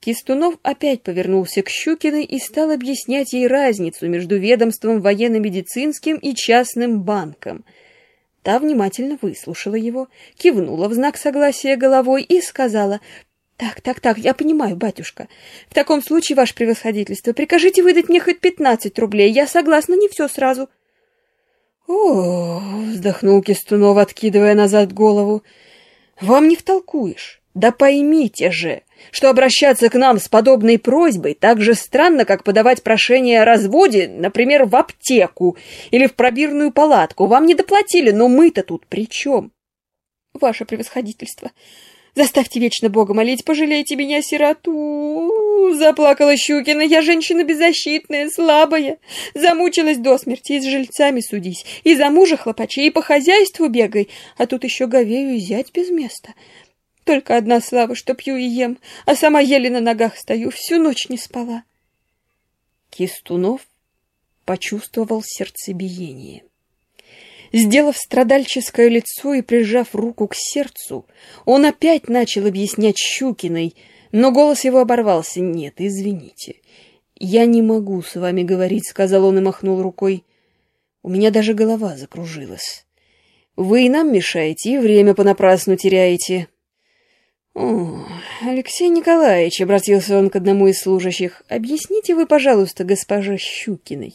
Кистунов опять повернулся к Щукиной и стал объяснять ей разницу между ведомством военно-медицинским и частным банком. Та внимательно выслушала его, кивнула в знак согласия головой и сказала: «Так, я понимаю, батюшка. В таком случае, ваше превосходительство, прикажите выдать мне хоть 15 рублей. Я согласна, не все сразу». «О, — вздохнул Кистунов, откидывая назад голову, — вам не втолкуешь. Да поймите же, что обращаться к нам с подобной просьбой так же странно, как подавать прошение о разводе, например, в аптеку или в пробирную палатку. Вам не доплатили, но мы-то тут при чем?» «Ваше превосходительство, заставьте вечно Бога молить, пожалейте меня, сироту!» — заплакала Щукина. «Я женщина беззащитная, слабая, замучилась до смерти, и с жильцами судись, и за мужа хлопачи, и по хозяйству бегай, а тут еще говею и зять без места. Только одна слава, что пью и ем, а сама еле на ногах стою, всю ночь не спала». Кистунов почувствовал сердцебиение. Сделав страдальческое лицо и прижав руку к сердцу, он опять начал объяснять Щукиной, но голос его оборвался. «Нет, извините, я не могу с вами говорить», — сказал он и махнул рукой. «У меня даже голова закружилась. Вы и нам мешаете, и время понапрасну теряете». «О, Алексей Николаевич», — обратился он к одному из служащих, — «объясните вы, пожалуйста, госпоже Щукиной».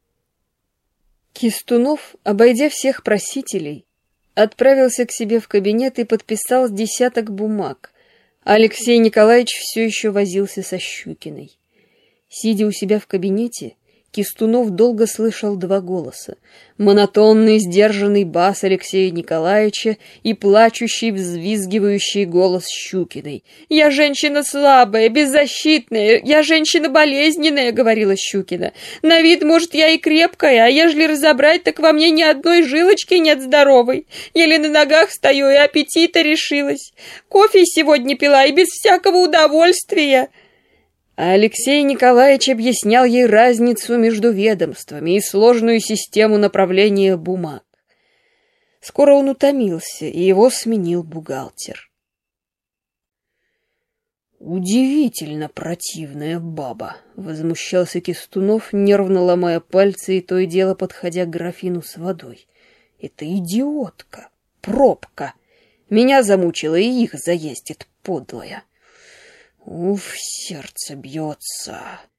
Кистунов, обойдя всех просителей, отправился к себе в кабинет и подписал с десяток бумаг. Алексей Николаевич все еще возился со Щукиной. Сидя у себя в кабинете, Кистунов долго слышал два голоса: монотонный, сдержанный бас Алексея Николаевича и плачущий, взвизгивающий голос Щукиной. «Я женщина слабая, беззащитная, я женщина болезненная», — говорила Щукина. «На вид, может, я и крепкая, а ежели разобрать, так во мне ни одной жилочки нет здоровой. Еле на ногах стою, и аппетита решилась. Кофе сегодня пила, и без всякого удовольствия». А Алексей Николаевич объяснял ей разницу между ведомствами и сложную систему направления бумаг. Скоро он утомился, и его сменил бухгалтер. «Удивительно противная баба», — возмущался Кистунов, нервно ломая пальцы и то и дело подходя к графину с водой. «Это идиотка, пробка. Меня замучила и их заездит, подлая. Уф, сердце бьется».